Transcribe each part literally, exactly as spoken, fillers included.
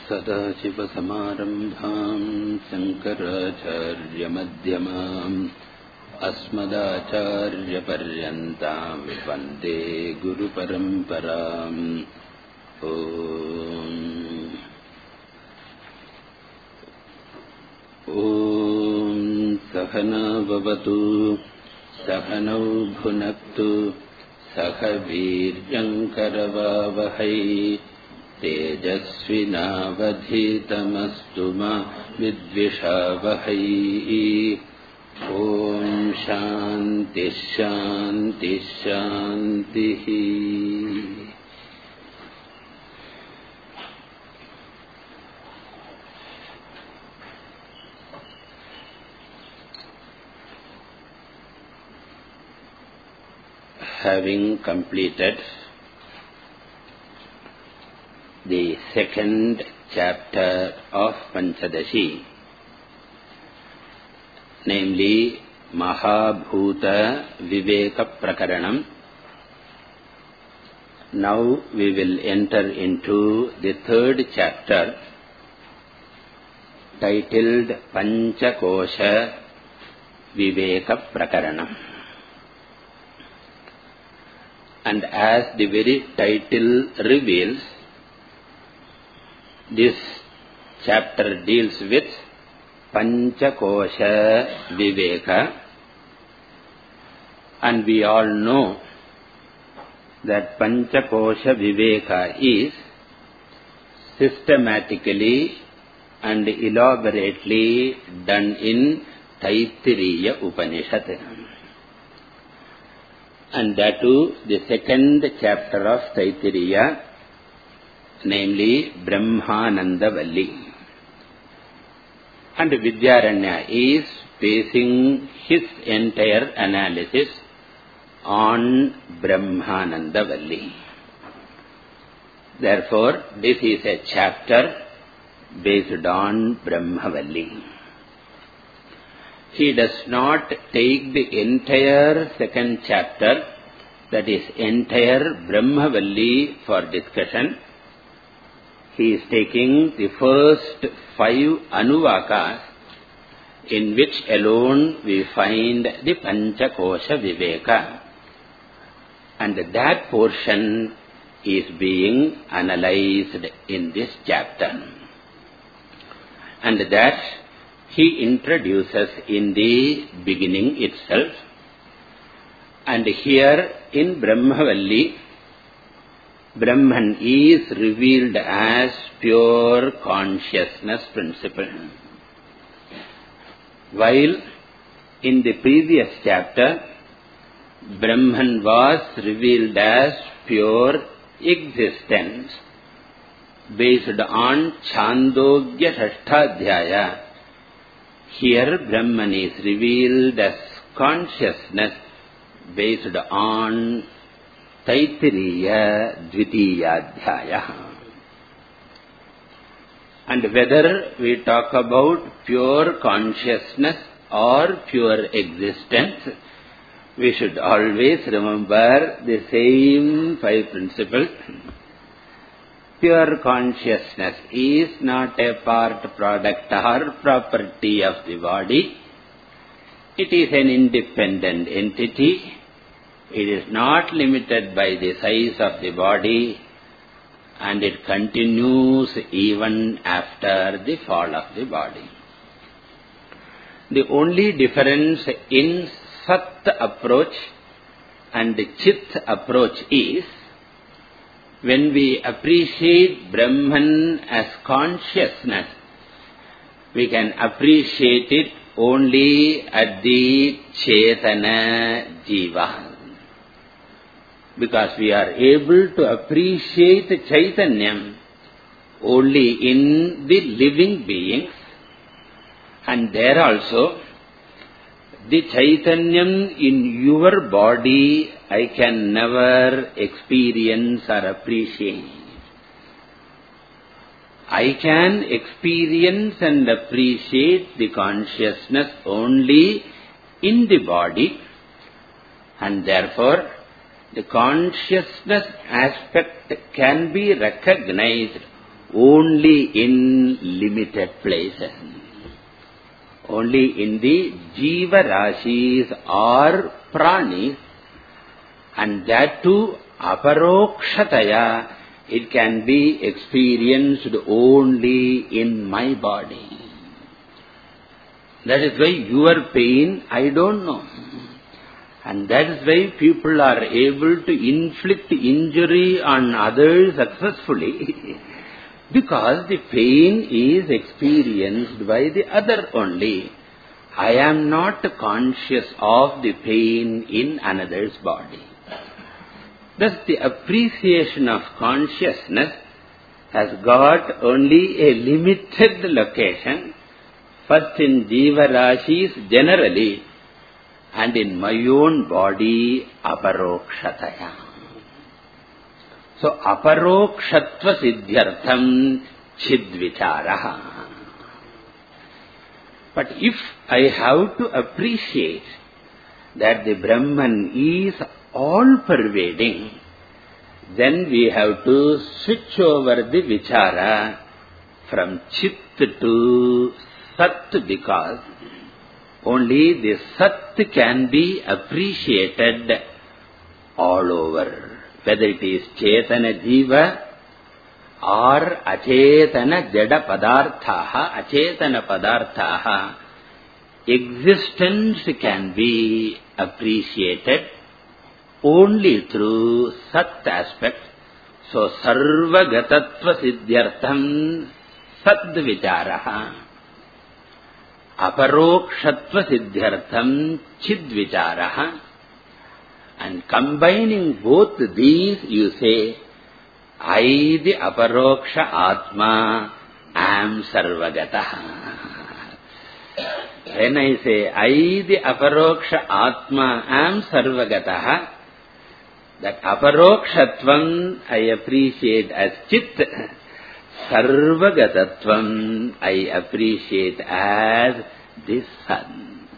सदाशिवसमारम्भां शङ्कराचार्यमध्यमाम् अस्मदाचार्यपर्यन्तां वन्दे गुरुपरम्पराम्. ॐ ॐ सहना भवतु सहनौ भुनक्तु सह वीर्यङ्करवावहै तेजस्विनावधीतमस्तु मा विद्विषावहै. ॐ शान्ति शान्ति शान्तिः. Having completed the second chapter of Panchadashi, namely Mahabhuta Viveka Prakaranam, now we will enter into the third chapter titled Panchakosha Viveka Prakaranam. And as the very title reveals, this chapter deals with Panchakosha Viveka, and we all know that Panchakosha Viveka is systematically and elaborately done in Taittiriya Upanishad. And that too, the second chapter of Taittiriya, namely Brahmananda Valli. And Vidyaranya is basing his entire analysis on Brahmananda Valli. Therefore, this is a chapter based on Brahmavalli. He does not take the entire second chapter, that is entire Brahmavalli, for discussion. He is taking the first five Anuvakas, in which alone we find the Panchakosha Viveka. And that portion is being analyzed in this chapter. And that he introduces in the beginning itself. And here in Brahmavalli, Brahman is revealed as pure consciousness principle. While in the previous chapter, Brahman was revealed as pure existence based on Chandogya Shashtadhyaya. Here Brahman is revealed as consciousness based on Taittiriya Dvitiyadhyaya. And whether we talk about pure consciousness or pure existence, we should always remember the same five principles. Pure consciousness is not a part, product or property of the body. It is an independent entity. It is not limited by the size of the body, and it continues even after the fall of the body. The only difference in Sat approach and Chit approach is, when we appreciate Brahman as consciousness, we can appreciate it only at the Chetana Jiva. Because we are able to appreciate Chaitanyam only in the living beings, and there also the Chaitanyam in your body I can never experience or appreciate. I can experience and appreciate the consciousness only in the body, and therefore the consciousness aspect can be recognized only in limited places. Only in the Jiva Rashis or Pranis, and that too aparokshataya, it can be experienced only in my body. That is why your pain I don't know. And that is why people are able to inflict injury on others successfully. Because the pain is experienced by the other only. I am not conscious of the pain in another's body. Thus the appreciation of consciousness has got only a limited location. First in Jiva Rashis generally, and in my own body aparokshataya. So aparokshatva siddhyartham chidvicharaha. But if I have to appreciate that the Brahman is all-pervading, then we have to switch over the vichara from chit to sat, because only the sat can be appreciated all over, whether it is chetana jiva or achetana jada padarthaha. Achetana padarthaha, existence can be appreciated only through sat aspect. So sarvagatatva siddhyartham sadvicharaha. Aparokshatva siddhyartham chidvicharaha. And combining both these, you say, I, the aparoksha atma, am sarvagataha. When I say, I, the aparoksha atma, am sarvagataha, that aparokshatvam I appreciate as chit, sarvagatatvam I appreciate as the sun.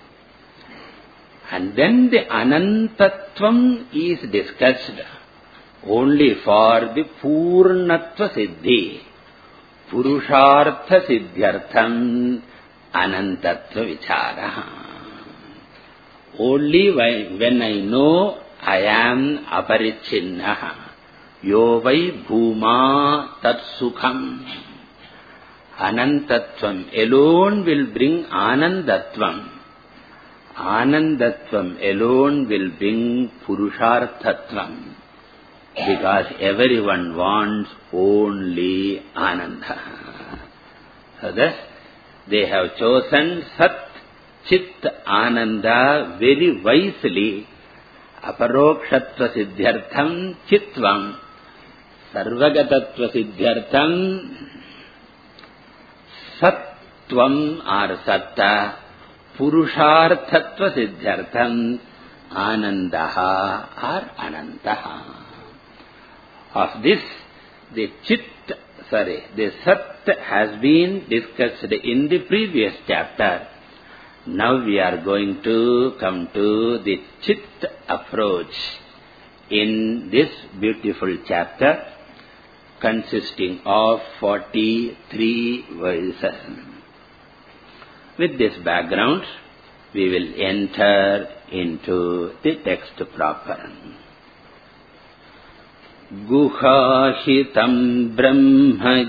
And then the anantatvam is discussed only for the purnatva siddhi. Purushartha siddhyartham anantatva vichara. Only when I know I am aparichinnaha. Yo vai bhuma tat sukham. Anantatvam alone will bring anandatvam. Anandatvam alone will bring purusharthatvam. Because everyone wants only ananda. So thus, they have chosen sat, chit, ananda very wisely. Aparokshatva siddhyartham chitvam, sarvagatatva siddhyartham sattvam or satta, purusharthatva siddhyartham anandaha or anantaha. Of this, the chit, sorry, the sat has been discussed in the previous chapter. Now we are going to come to the chit approach in this beautiful chapter consisting of forty-three verses. With this background, we will enter into the text proper. Guhahitam brahma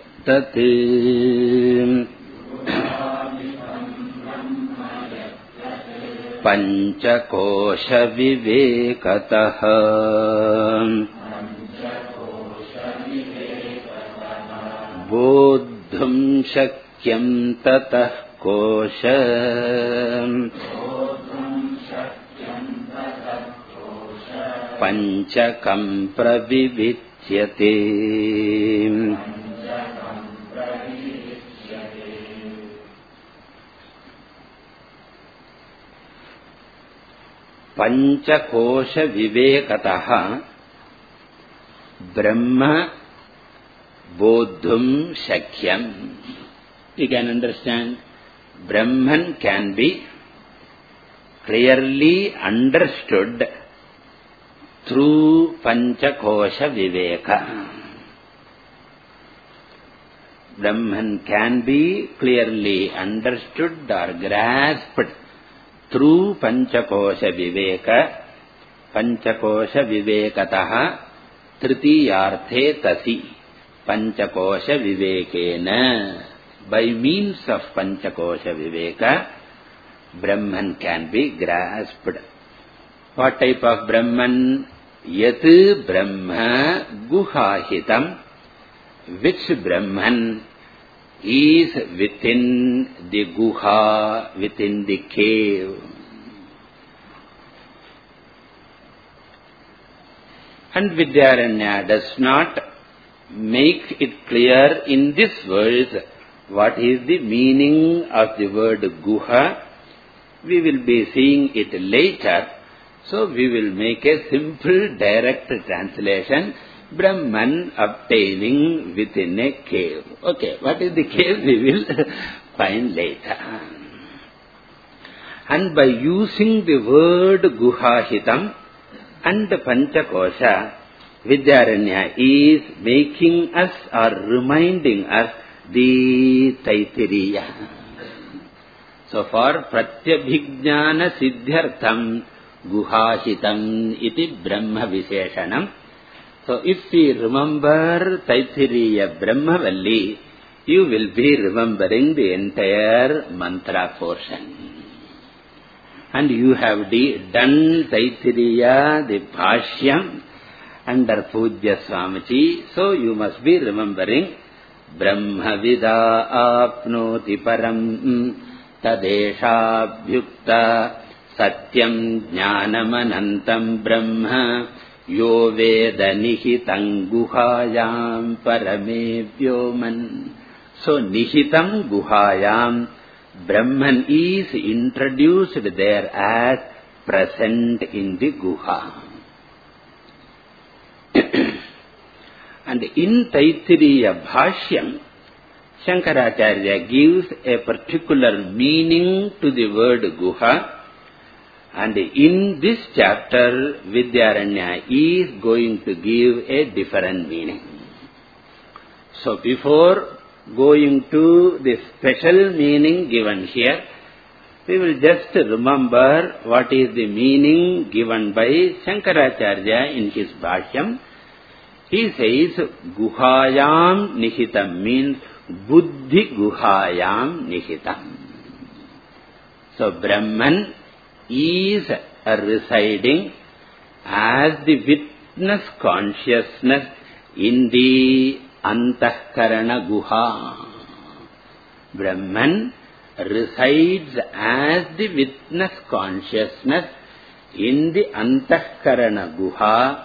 yattate pancakosha vivekataha bodhum shakyam tatah kosha panchakam pravivityate. Panchakosha vivekataha Brahma bodhum shakyam. You can understand, Brahman can be clearly understood through Panchakosha viveka. Brahman can be clearly understood or grasped through Panchakosha Viveka, Panchakosha Vivekataha, Tritiyarthe Tasi, Panchakosha Vivekena. By means of Panchakosha Viveka, Brahman can be grasped. What type of Brahman? Yat Brahma Guhahitam, which Brahman is within the Guha, within the cave. And Vidyaranya does not make it clear in this verse what is the meaning of the word Guha. We will be seeing it later. So we will make a simple direct translation. Brahman obtaining within a cave. Okay, what is the cave we will find later. And by using the word Guhahitam and Panchakosha, Vidyaranya is making us or reminding us the Taittiriya. So for Pratyabhijnana Siddhyartham Guhahitam iti Brahma Visheshanam. So if we remember Taittiriya Brahmavalli, you will be remembering the entire mantra portion. And you have done Taittiriya, the Bhashyam, under Pujya Swamiji. So you must be remembering Brahma Vida Apnoti Param Tadesha Bhyukta Satyam Jnanamanantam Brahma Yo Veda Nihitam Guhayam Parame Vyoman. So Nihitam Guhayam, Brahman is introduced there as present in the Guha. And in Taittiriya Bhashyam, Shankaracharya gives a particular meaning to the word Guha. And in this chapter, Vidyaranya is going to give a different meaning. So before going to the special meaning given here, we will just remember what is the meaning given by Shankaracharya in his Bhashyam. He says, Guhayam Nihitam means Buddhi Guhayam Nihitam. So Brahman is residing as the witness consciousness in the Antahkarana Guha. Brahman resides as the witness consciousness in the Antahkarana Guha.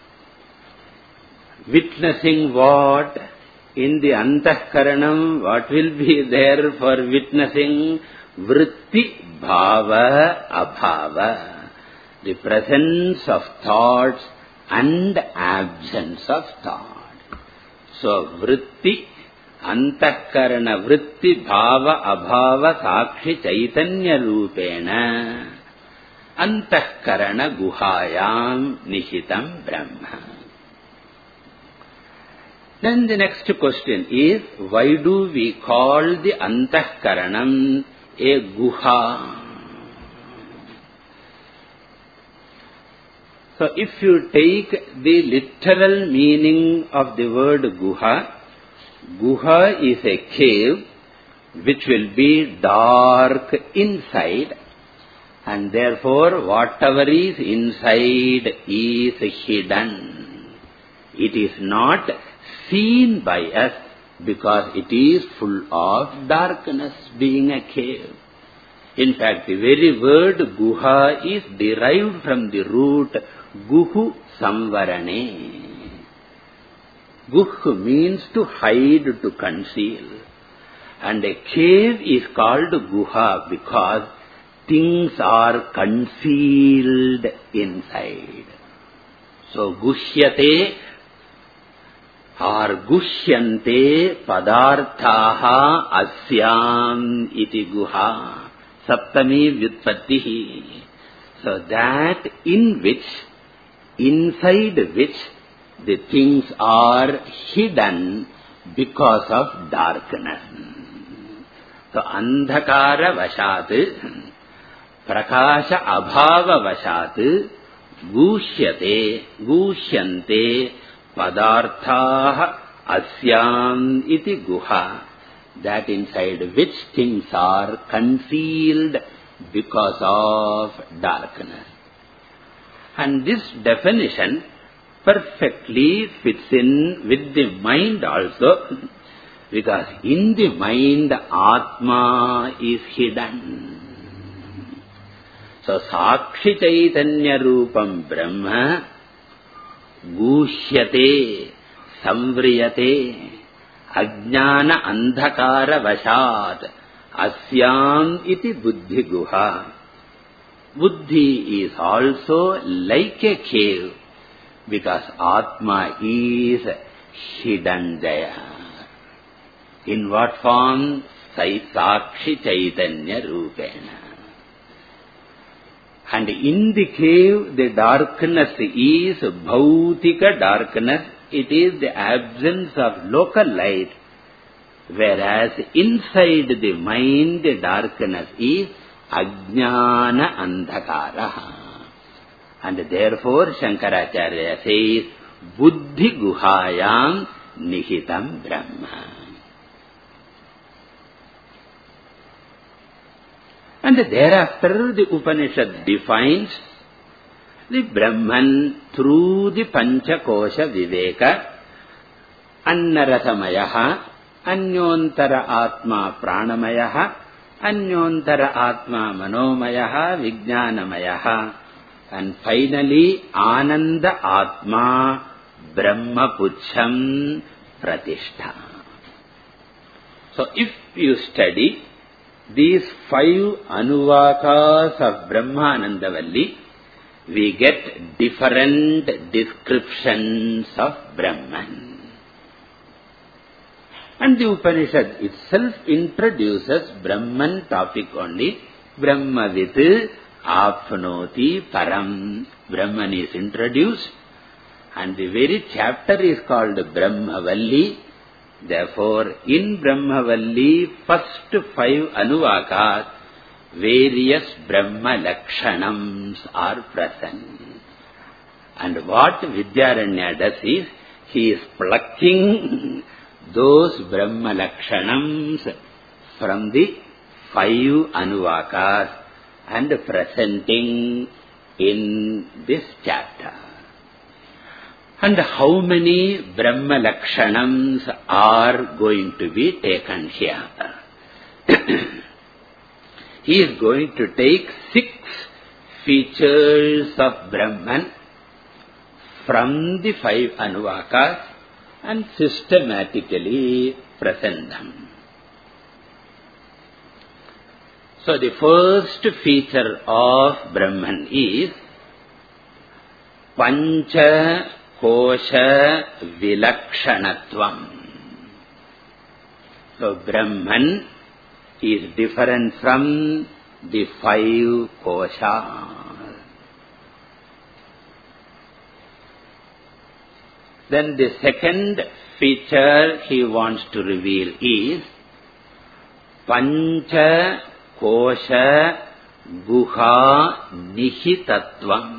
Witnessing what? In the Antahkaranam, what will be there for witnessing? Vritti Bhava Abhava. The presence of thoughts and absence of thought. So, Vritti, Antahkarana, Vritti Bhava Abhava Sakshi Chaitanya Rupena Antahkarana Guhayam Nishitam Brahma. Then the next question is, why do we call the Antahkaranam a Guha? So if you take the literal meaning of the word Guha, Guha is a cave which will be dark inside, and therefore whatever is inside is hidden. It is not seen by us because it is full of darkness, being a cave. In fact, the very word Guha is derived from the root Guhu Samvarane. Guh means to hide, to conceal. And a cave is called Guha because things are concealed inside. So, Gushyate or Gushyante Padarthaha Asyam iti Guha. Saptami Vyutpattihi. So that in which, inside which the things are hidden, because of darkness. So, andhakara vashat, prakasha abhava vashat, gushyate, gushyante, padarthaha asyam iti guha. That inside which things are concealed because of darkness. And this definition perfectly fits in with the mind also, because in the mind Atma is hidden. So, Sakshi Chaitanya Rupam Brahma Gushyate Samvriyate Ajnana Andhakara Vashat Asyam iti Buddhi Guha. Buddhi is also like a cave, because Atma is hidden there. In what form? Sakshi Chaitanya Rupena. And in the cave, the darkness is bhautika darkness. It is the absence of local light. Whereas inside the mind, the darkness is ajnana andhakara. And therefore, Shankaracharya says, buddhi guhayam nihitam brahma. And thereafter the Upanishad defines the Brahman through the Panchakosha Viveka, Annarasamayaha, Anyontara Atma Pranamayaha, Anyontara Atma Manomayaha, Vijnanamayaha, and finally Ananda Atma Brahma Puchham Pratishtha. So if you study these five anuvakas of Brahmanandavalli, we get different descriptions of Brahman. And the Upanishad itself introduces Brahman topic only. Brahmavit apnoti param. Brahman is introduced, and the very chapter is called Brahmavalli. Therefore, in Brahmavalli, first five anuvakas, various Brahma Lakshanams are present. And what Vidyaranya does is, he is plucking those Brahma Lakshanams from the five anuvakas and presenting in this chapter. And how many Brahma Lakshanams are going to be taken here? He is going to take six features of Brahman from the five anuvakas and systematically present them. So the first feature of Brahman is Pancha Kosha Vilakshanatvam. So Brahman is different from the five koshas. Then the second feature he wants to reveal is Pancha Kosha Guha Nihitatvam.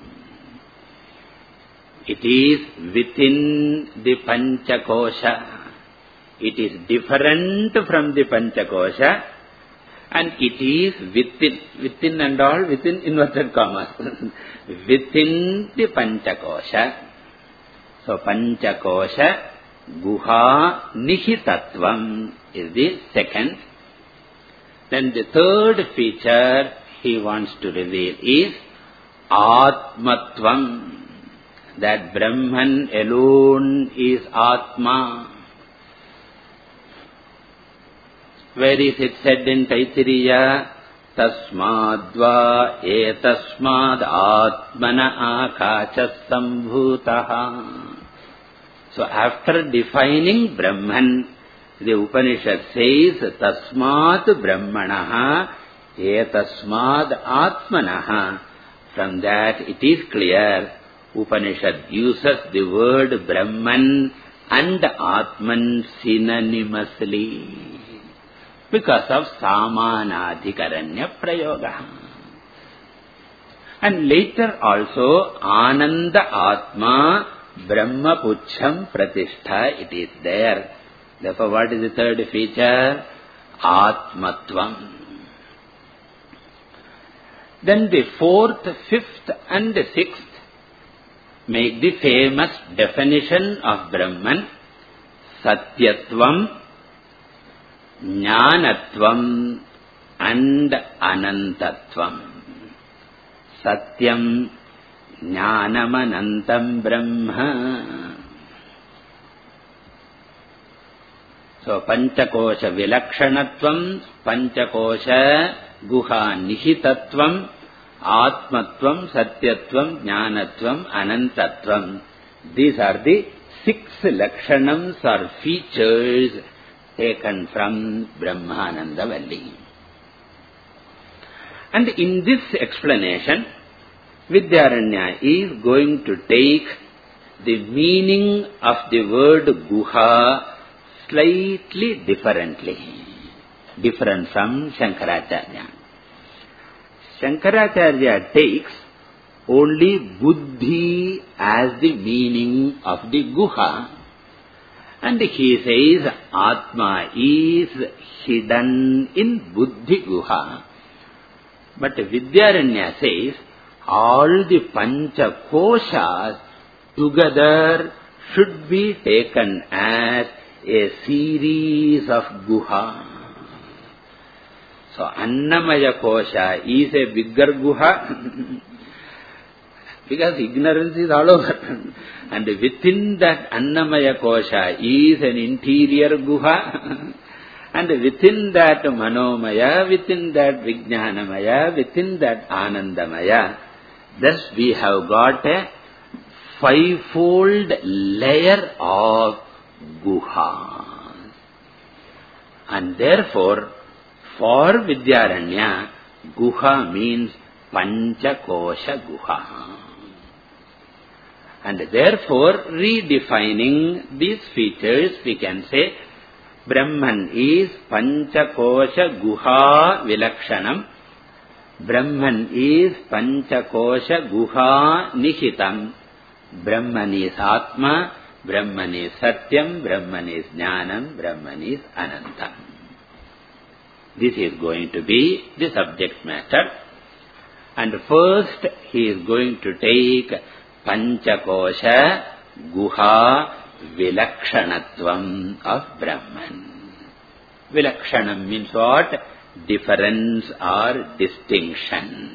It is within the Panchakosha. It is different from the Panchakosha, and it is within, within and all, within inverted commas, within the Panchakosha. So, Panchakosha Guha Nihitatvam is the second. Then the third feature he wants to reveal is Atmatvam. That Brahman alone is Atma. Where is it said in Taittiriya? Tasmadva etasmad atmana akachas sambhutaha. So after defining Brahman, the Upanishad says, Tasmat Brahmanaha etasmad atmanaha. From that it is clear, Upanishad uses the word Brahman and Atman synonymously because of Samanadhikaranya Prayoga. And later also Ananda Atma Brahma Puchham Pratishtha, it is there. Therefore, what is the third feature? Atmatvam. Then the fourth, fifth and sixth make the famous definition of Brahman: Satyatvam, Jnanatvam and Anantatvam. Satyam Jnanam Anantam Brahma. So, Panchakosha Vilakshanatvam, Panchakosha Guha Nihitatvam, Atmatvam, Satyatvam, Jnanatvam, Anantatvam. These are the six lakshanams or features taken from Brahmananda Valli. And in this explanation, Vidyaranya is going to take the meaning of the word Guha slightly differently, different from Shankaracharya. Shankaracharya takes only Buddhi as the meaning of the Guha, and he says Atma is hidden in Buddhi Guha. But Vidyaranya says all the Pancha Koshas together should be taken as a series of Guha. So, Annamaya Kosha is a bigger Guha because ignorance is all over. And within that Annamaya Kosha is an interior Guha. And within that Manomaya, within that Vijnanamaya, within that Anandamaya, thus we have got a fivefold layer of Guha. And therefore, for Vidyaranya, Guha means Panchakosha Guha. And therefore, redefining these features, we can say, Brahman is Panchakosha Guha Vilakshanam. Brahman is Panchakosha Guha Nihitam. Brahman is Atma. Brahman is Satyam. Brahman is Jnanam. Brahman is Anantam. This is going to be the subject matter. And first, he is going to take Panchakosha Guha Vilakshanatvam of Brahman. Vilakshanam means what? Difference or distinction.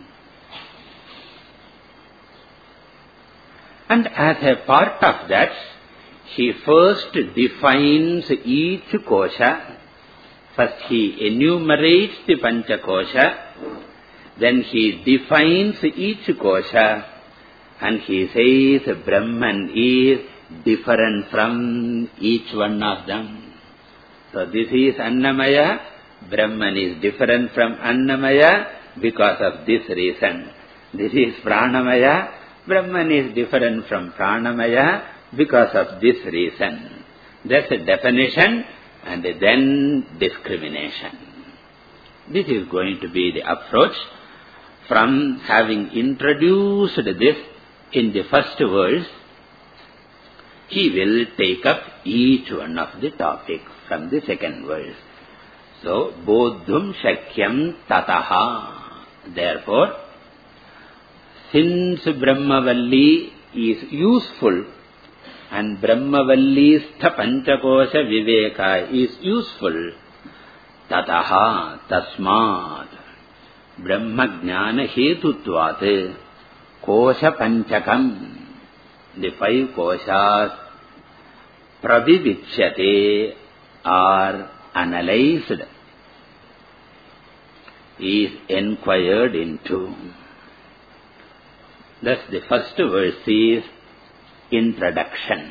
And as a part of that, he first defines each kosha. First he enumerates the Panchakosha, then he defines each kosha, and he says Brahman is different from each one of them. So this is Annamaya, Brahman is different from Annamaya because of this reason. This is Pranamaya, Brahman is different from Pranamaya because of this reason. That's a definition and then discrimination. This is going to be the approach. From having introduced this in the first verse, he will take up each one of the topics from the second verse. So, Bodhum Shakyam Tataha. Therefore, since Brahmavalli is useful and Brahmavallistha Panchakosha Viveka is useful, Tataha Tasmat Brahma Jnana Hetutvat Kosha Panchakam, the five koshas, Prabhivichyate, are analyzed, is inquired into. Thus the first verse is introduction.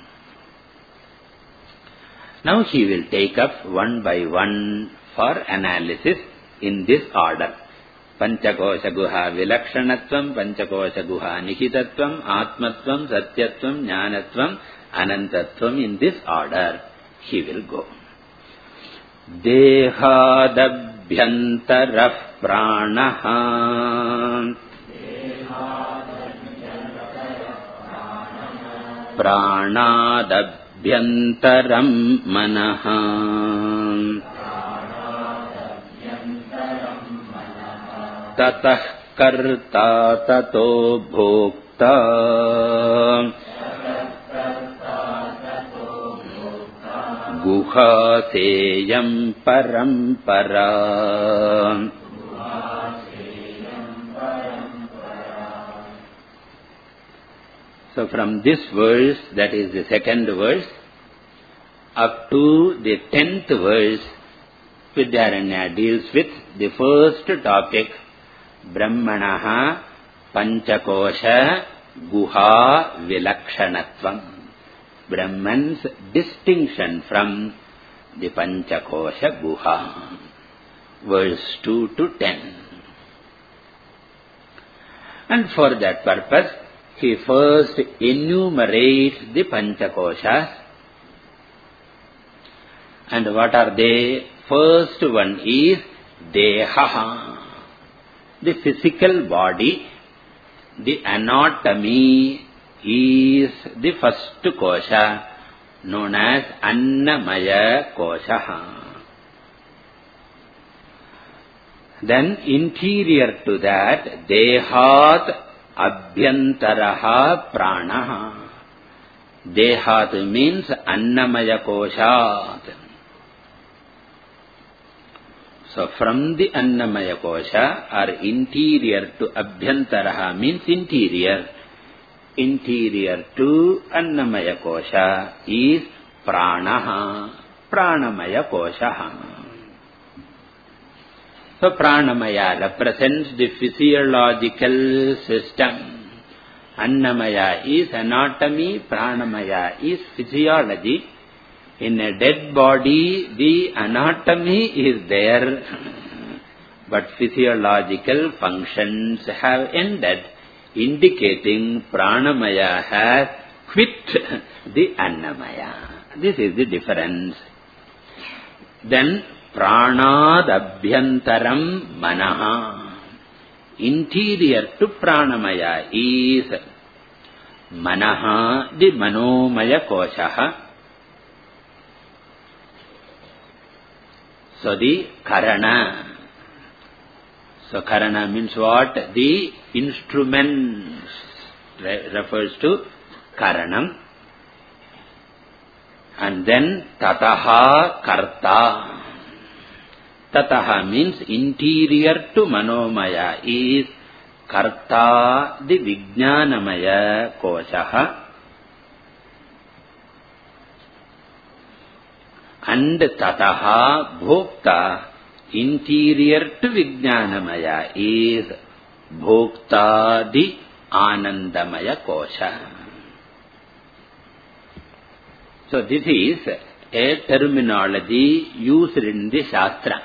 Now he will take up one by one for analysis in this order. Panchakosha Guha Vilakshanatvam, Panchakosha Guha Nihitatvam, Atmatvam, Satyatvam, Jnanatvam, Anantatvam. In this order he will go. Dehadabhyantarah pranaha Pranadabhyantaram manaha Tatah karta tato bhokta Guha seyam parampara. So from this verse, that is the second verse, up to the tenth verse, Vidyaranya deals with the first topic, Brahmanaha Panchakosha Guha Vilakshanatvam. Brahman's distinction from the Panchakosha Guha. Verse two to ten. And for that purpose, he first enumerates the Panchakoshas. And what are they? First one is Deha, the physical body. The anatomy is the first kosha, known as Annamaya Kosha. Then interior to that, Dehat Abhyantaraha Pranaha. Dehat means Annamaya Koshat. So from the Annamaya Kosha, or interior to Abhyantaraha means interior. Interior to Annamaya Kosha is Pranaha, Pranamaya Kosha. So Pranamaya represents the physiological system. Annamaya is anatomy, Pranamaya is physiology. In a dead body, the anatomy is there, but physiological functions have ended, indicating Pranamaya has quit the Annamaya. This is the difference. Then Pranadabhyantaram manaha. Interior to Pranamaya is Manaha, the Manomaya Kosha. So the Karana. So Karana means what? The instruments re refers to Karanam. And then Tataha Karta. Tataha means interior to Manomaya is Karta, the Vijnanamaya Kosha. And Tataha Bhokta, interior to Vijnanamaya is Bhokta, the Anandamaya Kosha. So this is a terminology used in the Shastra.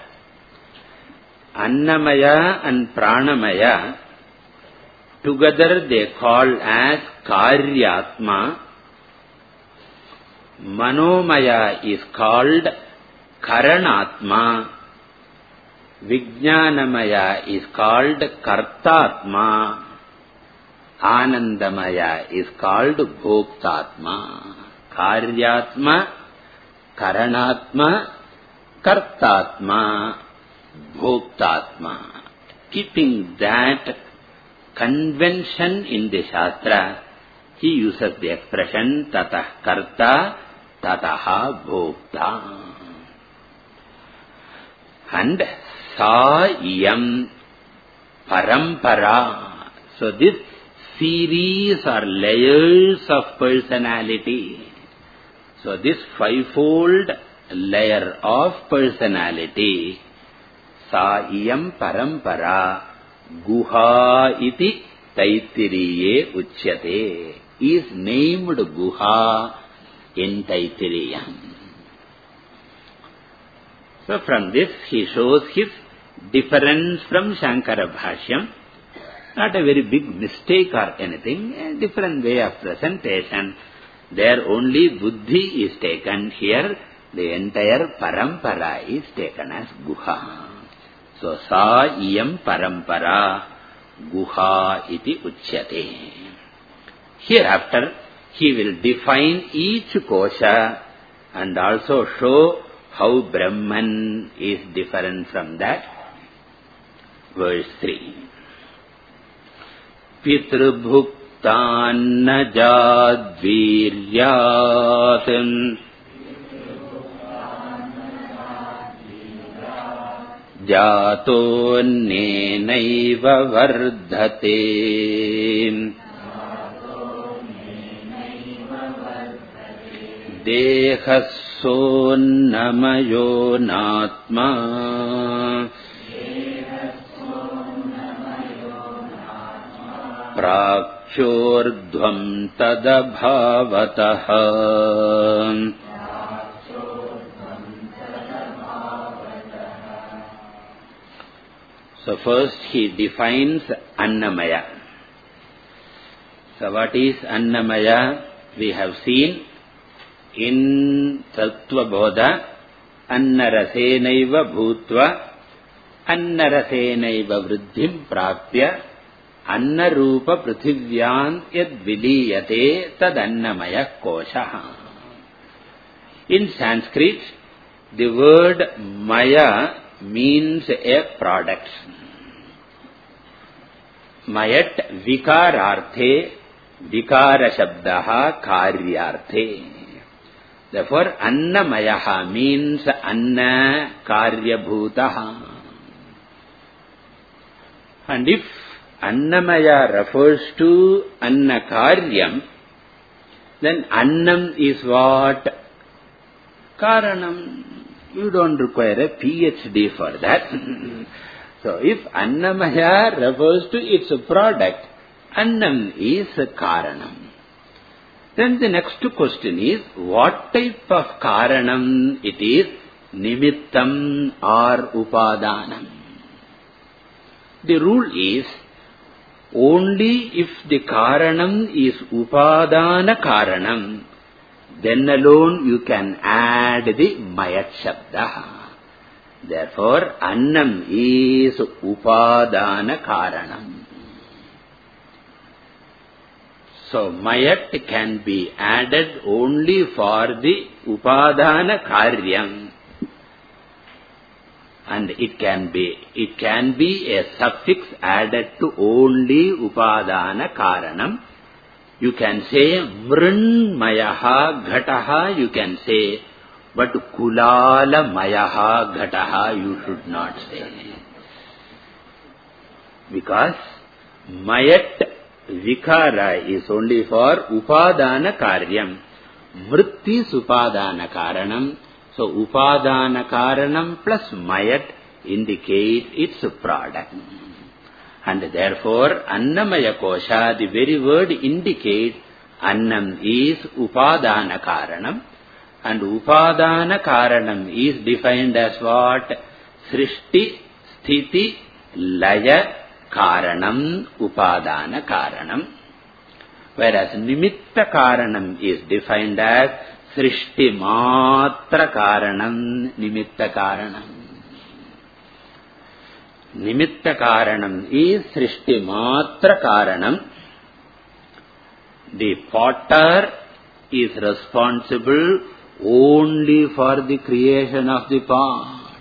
Annamaya and Pranamaya, together they call as Karyatma. Manomaya is called Karanatma. Vijnanamaya is called Kartatma. Anandamaya is called Bhoktatma. Karyatma, Karanatma, Kartatma, Bhoktatma. Keeping that convention in the Shastra, he uses the expression Tatah Karta, Tataha Bhokta. And Sa Yam Parampara. So this series or layers of personality. So this fivefold layer of personality, Sa Iyam Parampara Guha iti Taittiriye Uchyate, is named Guha in Taittiriya. So from this he shows his difference from Shankara Bhashyam. Not a very big mistake or anything, a different way of presentation. There only buddhi is taken. Here the entire parampara is taken as guha. So, sa iyam parampara guha iti uchyate. Hereafter, he will define each kosha and also show how Brahman is different from that. Verse three. Pitrubhuktanna jadviryat jato nenaiva vardhate dehasonnamayo natma prakshordhvam tadabhavataha. So first he defines Annamaya. So what is Annamaya? We have seen in Tattva Bodha, Annarasenaiva Bhutva, Annarasenaiva Vriddhim Prapya, Annarupa Prithivyan Yad Viliyate Tad Annamaya Kosha. In Sanskrit, the word Maya means a product. Mayat vikararthe, vikara shabdaha karyarthe. Therefore, annamayaha means anna karyabhutaha. And if annamaya refers to anna karyam, then annam is what? Karanam. You don't require a P H D for that. So, if Annamaya refers to its product, Annam is Karanam. Then the next question is, what type of Karanam it is? Nimittam or Upadanam. The rule is, only if the Karanam is Upadana Karanam, then alone you can add the Mayat Shabda. Therefore, Annam is Upadana Karanam. So, Mayat can be added only for the Upadana Karyam. And it can be, it can be a suffix added to only Upadana Karanam. You can say Mrunmayaha Ghataha, you can say, but Kulala Mayaha Ghataha you should not say. Because Mayat Vikara is only for Upadana Karyam. Vritti Upadana Karanam. So Upadana Karanam plus Mayat indicate its product. And therefore, Annamaya Kosha, the very word indicates Annam is Upadana Karanam. And Upadana Karanam is defined as what? Srishti, Sthiti, Laya, Karanam, Upadana Karanam. Whereas Nimitta Karanam is defined as Srishti Matra Karanam, Nimitta Karanam. Nimitta Karanam is Srishti Matra Karanam. The potter is responsible only for the creation of the pot,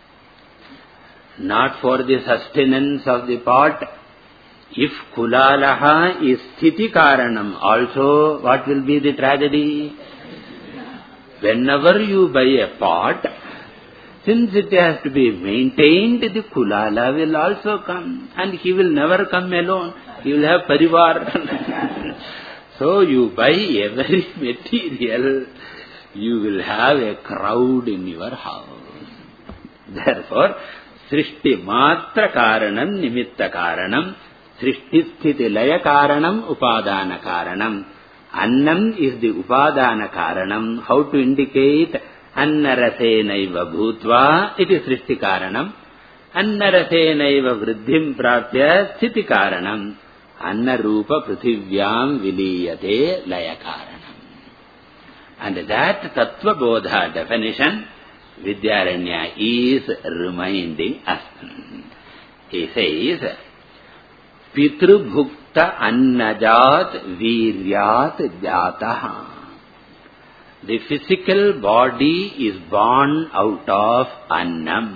not for the sustenance of the pot. If Kulalaha is Sthiti Karanam, also what will be the tragedy? Whenever you buy a pot, since it has to be maintained, the Kulala will also come. And he will never come alone. He will have parivar. So you buy every material, you will have a crowd in your house. Therefore, Srishti Matra Karanam, Nimitta Karanam, Srishti Sthiti Laya Karanam, Upadana Karanam. Annam is the Upadana Karanam. How to indicate? Annarasenaiva Bhutva, it is Srishti Karanam. annarasenaiva vriddhim prapya sthiti karanam annarupa pruthivyam viliyate laya karanam. And that tattva bodha definition Vidyaranya is reminding us. He says, Pitru bhukta annajat viryat jataha. The physical body is born out of annam.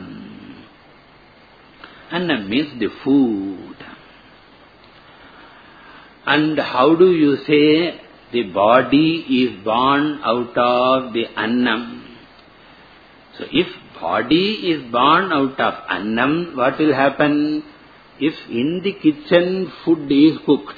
Annam means the food. And how do you say the body is born out of the annam? So if body is born out of annam, what will happen? If in the kitchen food is cooked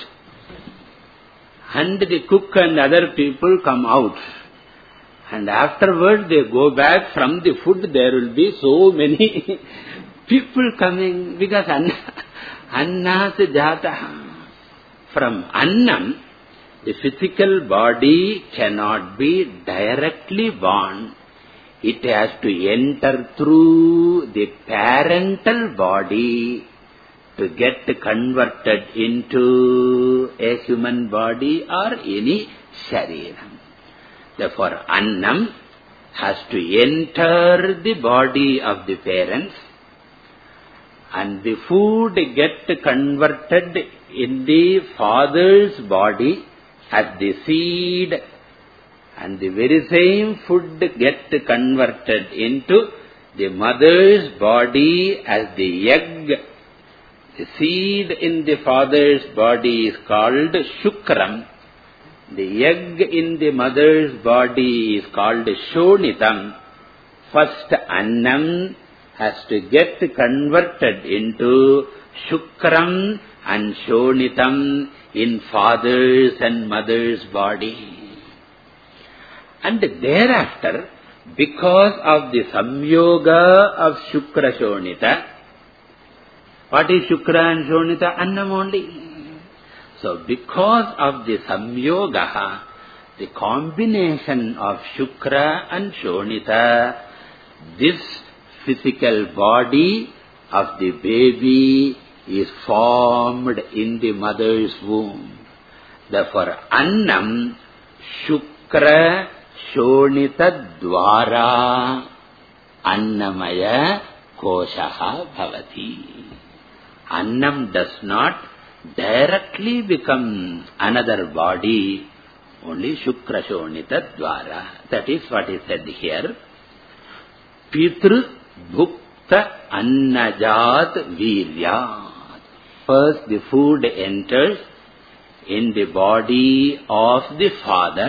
and the cook and other people come out and afterwards they go back from the food, there will be so many people coming because anna, annat jataha. From annam, the physical body cannot be directly born. It has to enter through the parental body to get converted into a human body or any shariram. Therefore, annam has to enter the body of the parents and the food get converted in the father's body as the seed, and the very same food get converted into the mother's body as the egg. The seed in the father's body is called shukram. The egg in the mother's body is called shonitam. First annam has to get converted into shukram and shonitam in father's and mother's body. And thereafter, because of the samyoga of shukra shonita, what is shukra and shonita? Annam only. So because of the samyoga, the combination of shukra and shonita, this physical body of the baby is formed in the mother's womb. Therefore, annam shukra shonita dvara annamaya koshaha bhavati. Annam does not directly become another body, only shukra shonita dvara. That is what is said here. Pitru bhukta annajat viryat. First the food enters in the body of the father.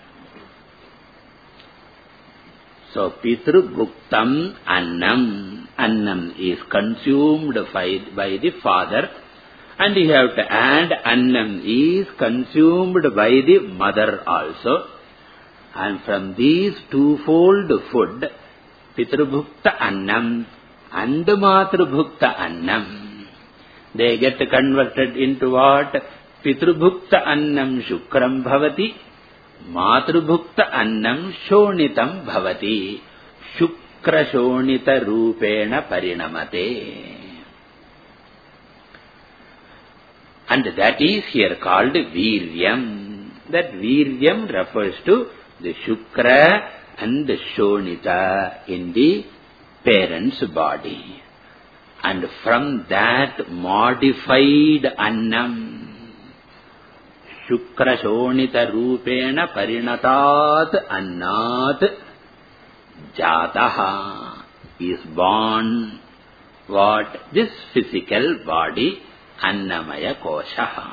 So, Pitru bhuktam annam. Annam is consumed by, by the father. And you have to add annam is consumed by the mother also. And from these twofold food, Pitru bhukta annam and Matru bhukta annam, they get converted into what? Pitru bhukta annam shukram bhavati. Matrubhukta annam shonitam bhavati. Shukra shonita rupena parinamate. And that is here called viryam. That viryam refers to the shukra and the shonita in the parent's body. And from that modified annam, shukra shonita rupena parinatat annat jataha, is born what? This physical body, annamaya koshaha.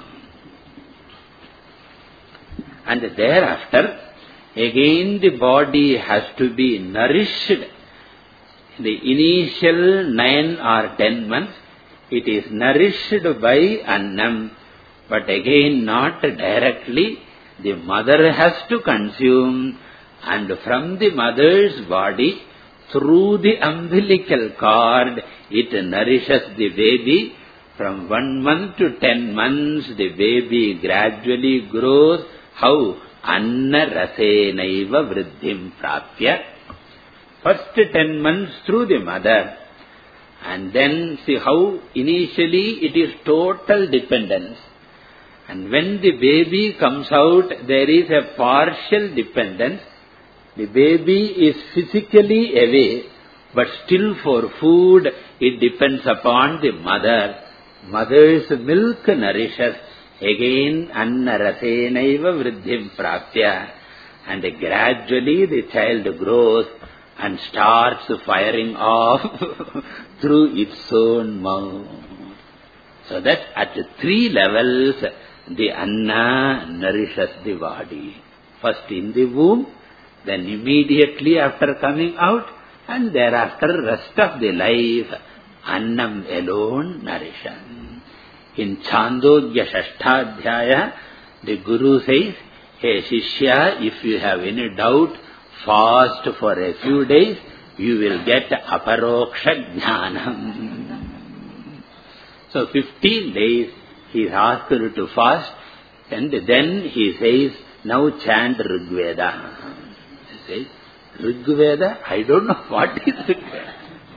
And thereafter, again the body has to be nourished. The initial nine or ten months, it is nourished by annam. But again not directly, the mother has to consume, and from the mother's body, through the umbilical cord, it nourishes the baby. From one month to ten months, the baby gradually grows. How? Anna rasenaiva vriddhim prapya. First ten months through the mother, And then see how initially it is total dependence. And when the baby comes out, there is a partial dependence. The baby is physically away, but still for food it depends upon the mother. Mother's milk nourishes. Again, anna rasenaiva vriddhim prapya. And gradually the child grows and starts firing off through its own mouth. So that at three levels, the anna nourishes the body. First in the womb, then immediately after coming out, and thereafter rest of the life, annam alone nourishes. In Chandogya Shashtadhyaya, the Guru says, hey Shishya, if you have any doubt, fast for a few days, you will get aparoksha jnanam. So fifteen days he is asked to fast, and then he says, now chant Rigveda. He says, Rigveda? I don't know what is Rigveda.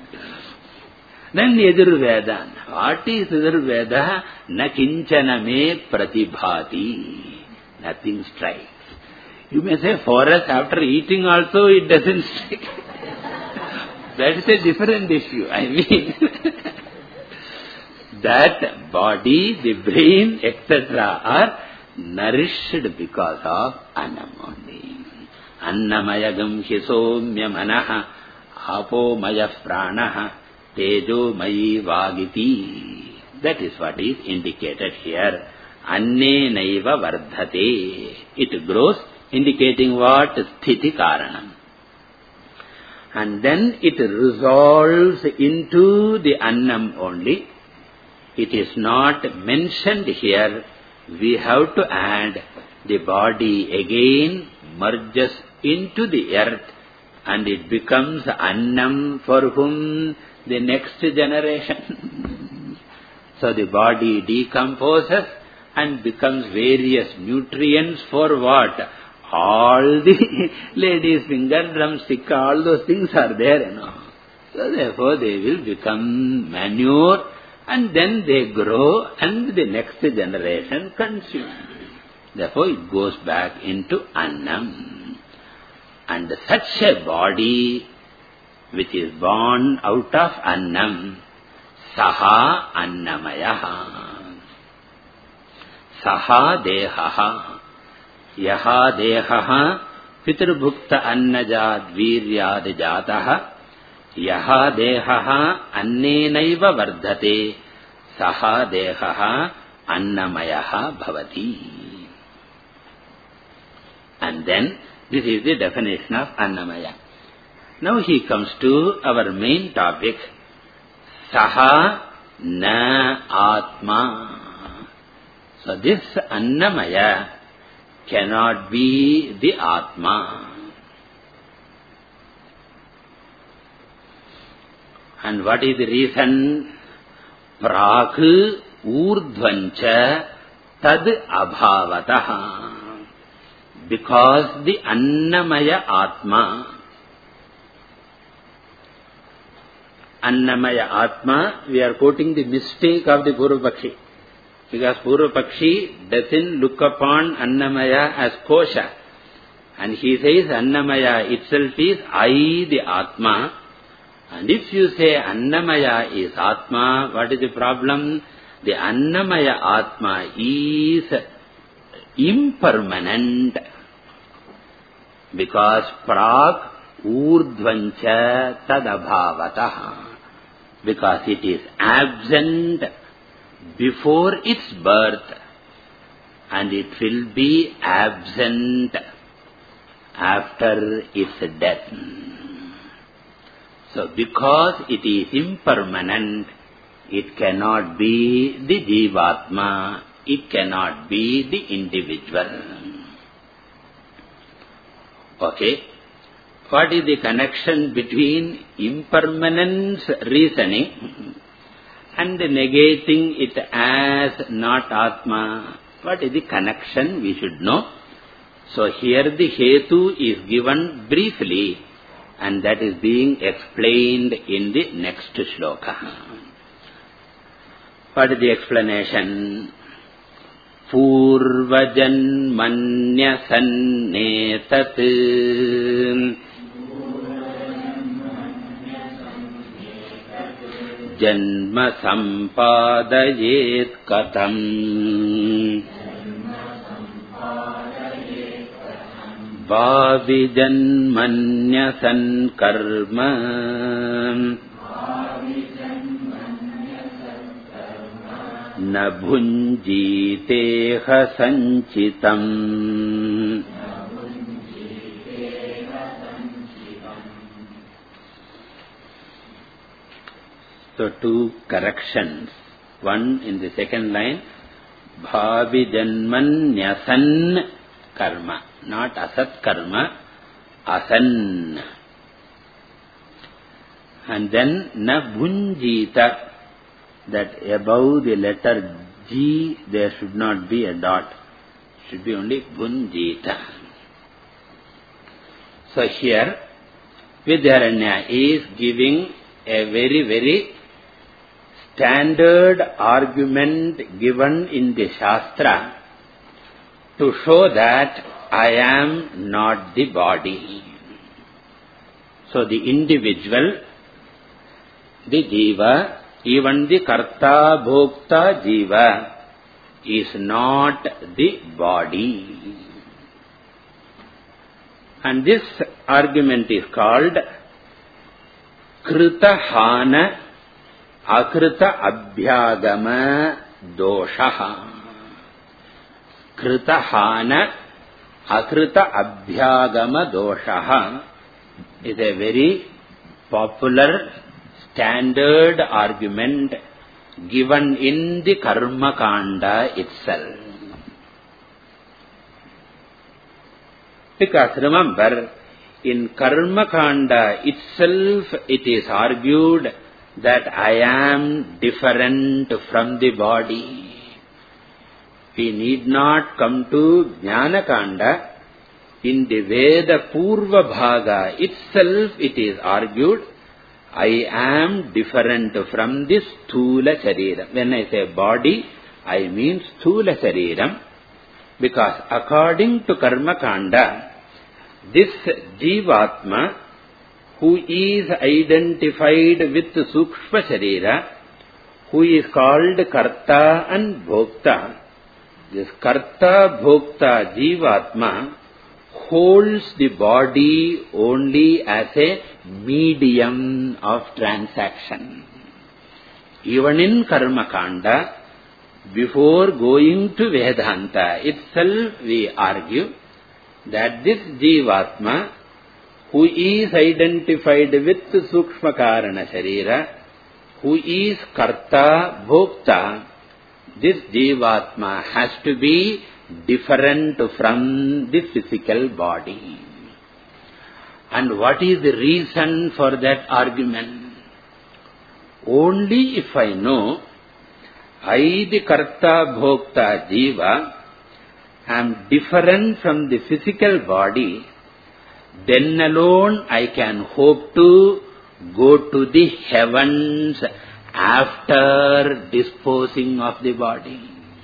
Then Yajurveda. What is Yajurveda? Na kinchana me pratibhati. Nothing strikes. You may say, for us after eating also it doesn't strike. That is a different issue. I mean, that body, the brain, et cetera are nourished because of annam only. Annamayagam hisomya manaha apomaya pranaha tejo mayi vagiti. That is what is indicated here. Anne naiva vardhate. It grows, indicating what? Sthiti karanam. And then it resolves into the annam only. It is not mentioned here. We have to add the body again merges into the earth and it becomes annam for whom? The next generation. So the body decomposes and becomes various nutrients for what? All the ladies' finger, drumstick, all those things are there, you know. So therefore they will become manure and then they grow and the next generation consumes. Therefore it goes back into annam. And such a body which is born out of annam, saha annamayaha. Saha dehaha. Yaha dehaha pitrbhukta annajad viryad jataha. Yaha dehaha annenaiva vardhate. Saha dehaha annamayaha bhavati. And then this is the definition of annamaya. Now he comes to our main topic. Saha na atma. So this annamaya cannot be the atma. And what is the reason? Prak urdhvancha tad abhavataha. Because the annamaya atma, annamaya atma, we are quoting the mistake of the Purvapakshi. Because Purvapakshi doesn't look upon annamaya as kosha. And he says annamaya itself is I, the atma. And if you say annamaya is atma, what is the problem? The annamaya atma is impermanent. Because prak urdhvancha tadabhavataha. Because it is absent before its birth and it will be absent after its death. So because it is impermanent, it cannot be the jivatma, it cannot be the individual. Okay. What is the connection between impermanence reasoning and negating it as not atma? What is the connection? We should know. So here the hetu is given briefly. and that is being explained in the next shloka. What is the explanation? Purvajanmanya sannetat janma sampadayet katam Bhavijanmanya sankarma na bhunjiteha sanchitam. So two corrections. One in the second line, Bhavijanmanyasan karma, not asat karma, asan. And then na bhunjita, that above the letter G there should not be a dot, should be only bhunjita. So here Vidyaranya is giving a very very standard argument given in the Shastra to show that I am not the body. So the individual, the Jiva, even the Karta Bhokta Jiva is not the body. And this argument is called Krita Hana Akrita Abhyagama Doshaha. Krita Hana Akrita Abhyagama Doshaha is a very popular standard argument given in the Karma Kanda itself. Because remember, in Karma Kanda itself it is argued that I am different from the body. We need not come to Jnana Kanda. In the Veda Purva Bhaga itself it is argued, I am different from this Sthula Shariram. When I say body, I mean Sthula Shariram. Because according to Karma Kanda, this Jivatma, who is identified with Sukshma Sharira, who is called Karta and Bhokta, this Karta Bhokta Jivatma holds the body only as a medium of transaction. Even in Karma Kanda, before going to Vedanta itself, we argue that this Jivatma, who is identified with Sukshma Karana Sharira, who is Karta Bhokta, this Jivatma has to be different from the physical body. And what is the reason for that argument? Only if I know I, the Karta Bhokta Jiva, am different from the physical body, then alone I can hope to go to the heavens after disposing of the body.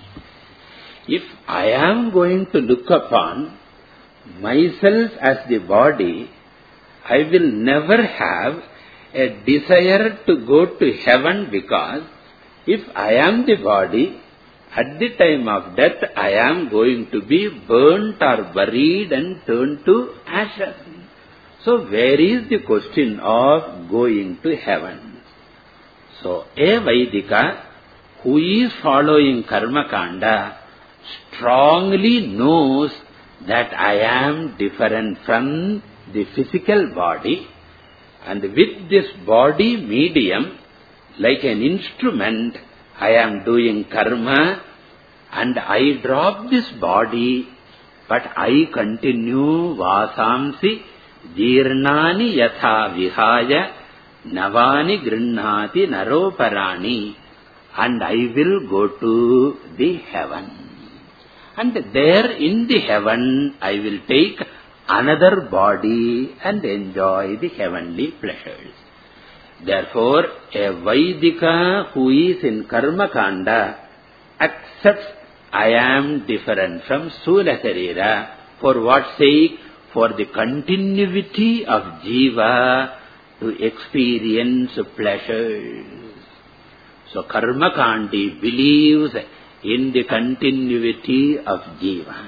If I am going to look upon myself as the body, I will never have a desire to go to heaven, because if I am the body, at the time of death I am going to be burnt or buried and turned to ashes. So where is the question of going to heaven? So a Vaidika who is following Karma Kanda strongly knows that I am different from the physical body, and with this body medium, like an instrument, I am doing karma, and I drop this body, but I continue vasamsi jirnani yatha vihaya navani grinnati naroparani, and I will go to the heaven. And there in the heaven I will take another body and enjoy the heavenly pleasures. Therefore, a Vaidika who is in Karma Kanda accepts I am different from Sthula Sharira. For what sake? For the continuity of Jiva to experience pleasures. So Karma Kandi believes in the continuity of Jiva.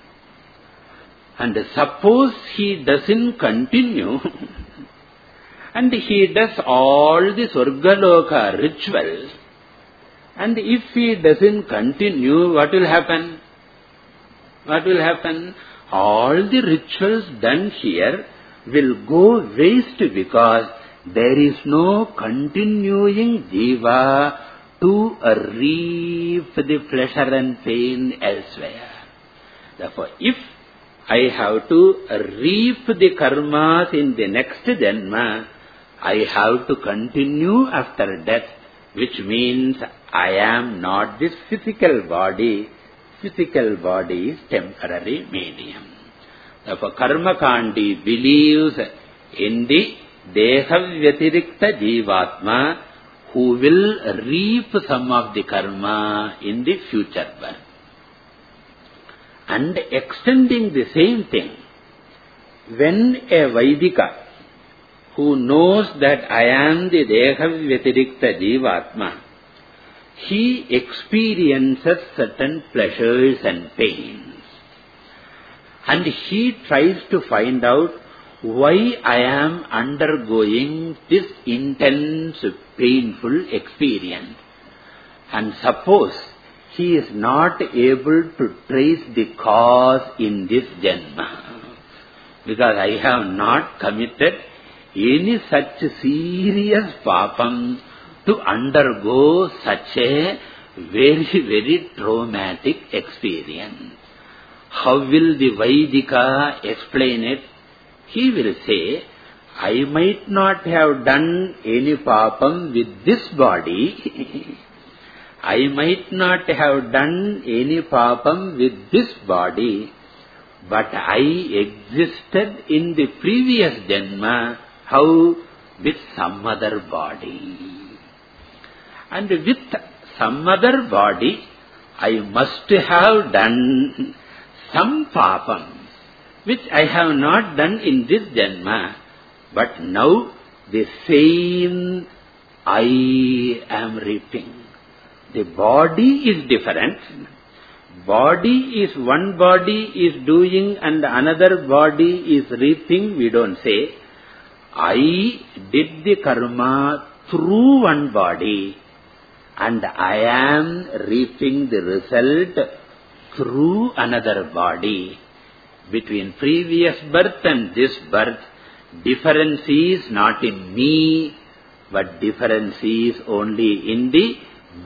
And suppose he doesn't continue and he does all the Swargaloka rituals, and if he doesn't continue, what will happen? What will happen? All the rituals done here will go waste because there is no continuing Jiva to reap the pleasure and pain elsewhere. Therefore, if I have to reap the karmas in the next Janma, I have to continue after death, which means I am not this physical body. Physical body is temporary medium. Therefore, Karma Kandi believes in the Deha Vyatirikta Jivatma who will reap some of the karma in the future birth. And extending the same thing, when a Vaidika who knows that I am the Deha Vyatirikta Jivatma, he experiences certain pleasures and pains. And he tries to find out why I am undergoing this intense, painful experience. And suppose he is not able to trace the cause in this Janma, because I have not committed any such serious papam to undergo such a very, very traumatic experience. How will the Vaidika explain it? He will say, I might not have done any papam with this body. I might not have done any papam with this body, but I existed in the previous Janma. How? With some other body. And with some other body, I must have done some papam, which I have not done in this Janma. But now the same I am reaping. The body is different. Body is one body is doing and another body is reaping, we don't say. I did the karma through one body and I am reaping the result through another body. Between previous birth and this birth, difference is not in me, but difference is only in the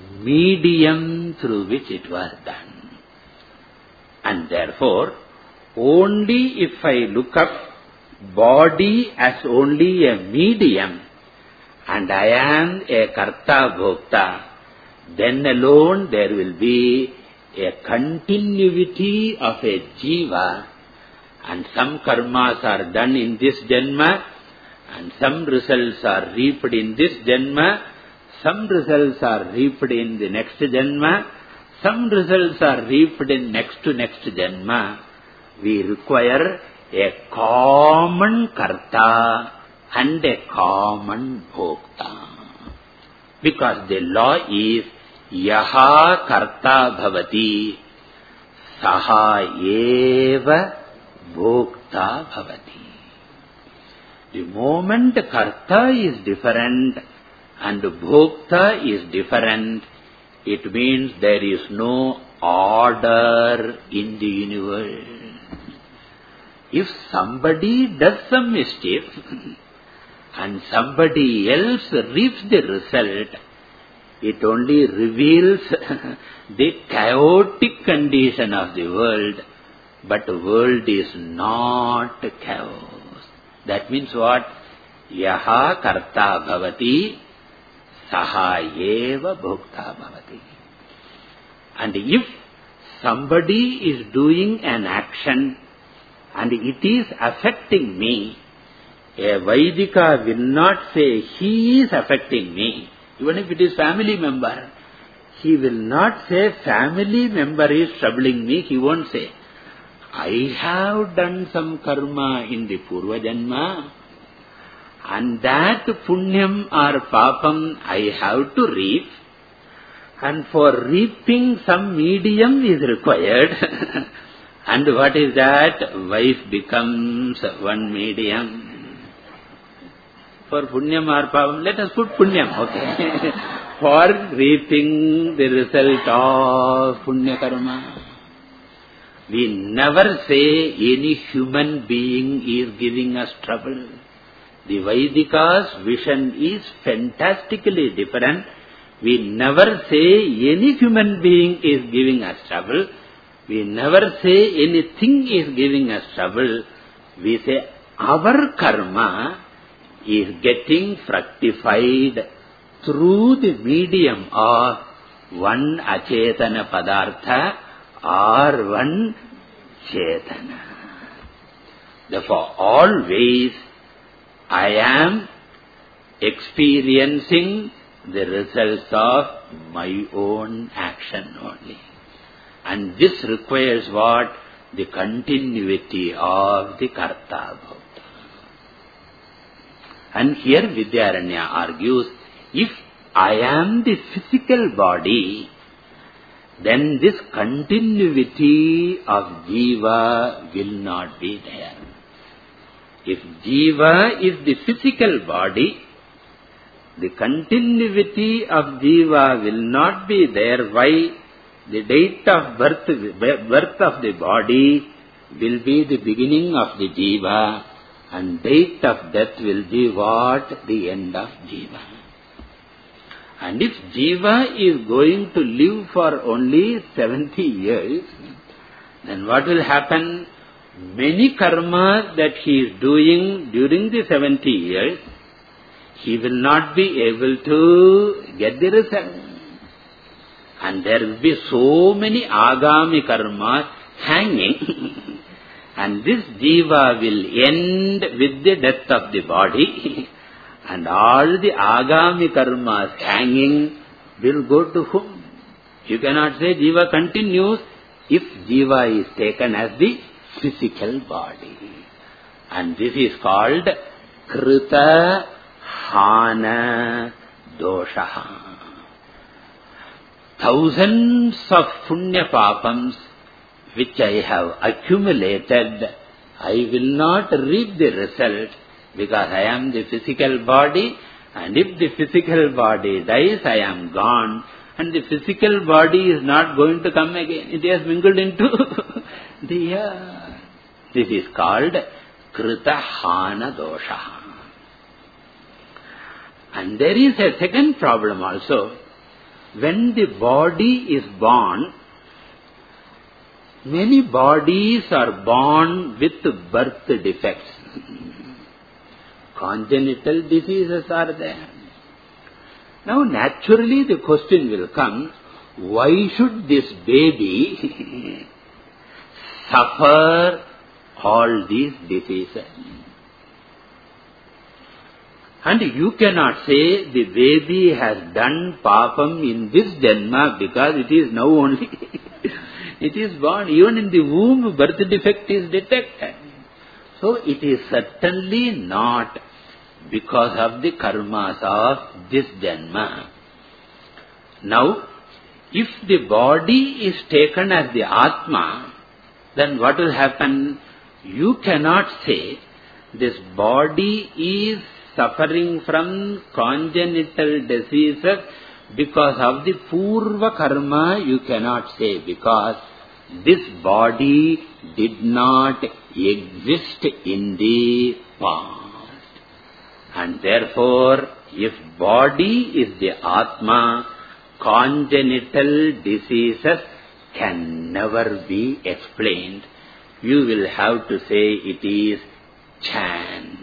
medium through which it was done. And therefore, only if I look up body as only a medium and I am a karta bhokta, then alone there will be a continuity of a jiva, and some karmas are done in this Janma and some results are reaped in this Janma, some results are reaped in the next Janma, some results are reaped in next to next Janma. We require a common karta and a common bhokta. Because the law is yaha karta bhavati saha eva bhokta bhavati. The moment karta is different and bhokta is different, it means there is no order in the universe. If somebody does some mischief and somebody else reaps the result, it only reveals the chaotic condition of the world, but the world is not chaos. That means what? Yaha karta bhavati saha eva bhokta bhavati. And if somebody is doing an action and it is affecting me, a Vaidika will not say, he is affecting me. Even if it is family member, he will not say, family member is troubling me. He won't say, I have done some karma in the Purva Janma, and that punyam or papam I have to reap, and for reaping some medium is required. And what is that? Wife becomes one medium. For punyam or papam, let us put punyam, okay? For reaping the result of punya karma. We never say any human being is giving us trouble. The Vaidika's vision is fantastically different. We never say any human being is giving us trouble. We never say anything is giving us trouble. We say our karma is getting fructified through the medium of one achetana padartha or one chetana. Therefore, always I am experiencing the results of my own action only. And this requires what? The continuity of the karta bhavta. And here Vidyaranya argues, if I am the physical body, then this continuity of jiva will not be there. If jiva is the physical body, the continuity of jiva will not be there. Why? The date of birth, birth of the body will be the beginning of the jiva, and date of death will be what? The end of jiva. And if jiva is going to live for only seventy years, then what will happen? Many karmas that he is doing during the seventy years, he will not be able to get the result. And there will be so many agami karmas hanging. And this jiva will end with the death of the body. And all the agami karmas hanging will go to whom? You cannot say jiva continues if jiva is taken as the physical body. And this is called krita hana dosha. Thousands of punya papams which I have accumulated, I will not reap the result because I am the physical body, and if the physical body dies, I am gone, and the physical body is not going to come again. It has mingled into the earth. This is called krita hana dosha. And there is a second problem also. When the body is born, many bodies are born with birth defects. Congenital diseases are there. Now naturally the question will come, why should this baby suffer all these diseases? And you cannot say the baby has done papam in this janma because it is now only it is born. Even in the womb, birth defect is detected. So it is certainly not because of the karmas of this janma. Now, if the body is taken as the Atma, then what will happen? You cannot say this body is suffering from congenital diseases because of the Purva karma. You cannot say, because this body did not exist in the past. And therefore, if body is the Atma, congenital diseases can never be explained. You will have to say it is chance.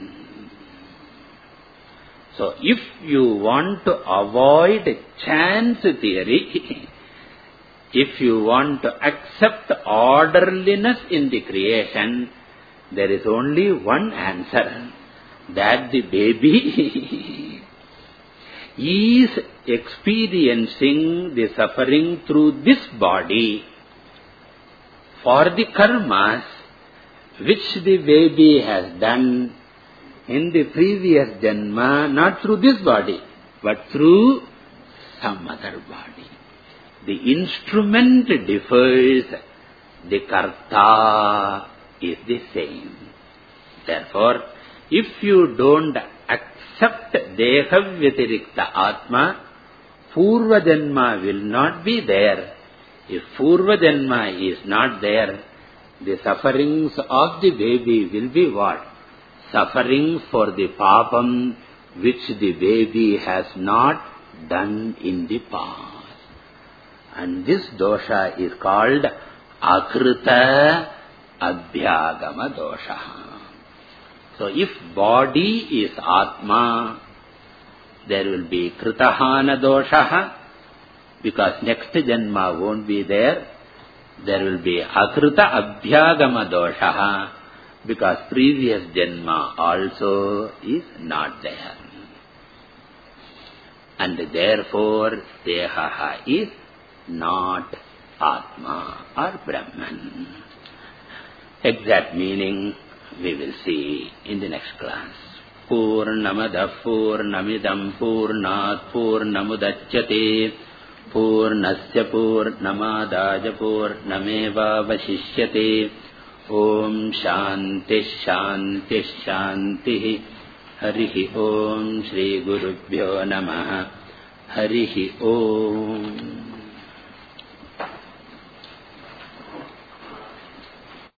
So, if you want to avoid chance theory, if you want to accept orderliness in the creation, there is only one answer, that the baby is experiencing the suffering through this body for the karmas which the baby has done in the previous janma, not through this body, but through some other body. The instrument differs, the karta is the same. Therefore, if you don't accept deha vyatirikta atma, purva janma will not be there. If purva janma is not there, the sufferings of the baby will be what? Suffering for the papam which the baby has not done in the past. And this dosha is called akrita abhyagama dosha. So if body is atma, there will be kritahana dosha, because next janma won't be there. There will be akrita abhyagama dosha, because previous janma also is not there. And therefore, deha is not Atma or Brahman. Exact meaning we will see in the next class. Purnamadav Purnamidam Purnat Purnamudachyate Purnasya Purnamadaja Purnameva Vashishyate. Om Shanti Shanti Shanti. Harihi Om Shri Gurubhyo Namaha. Harihi Om.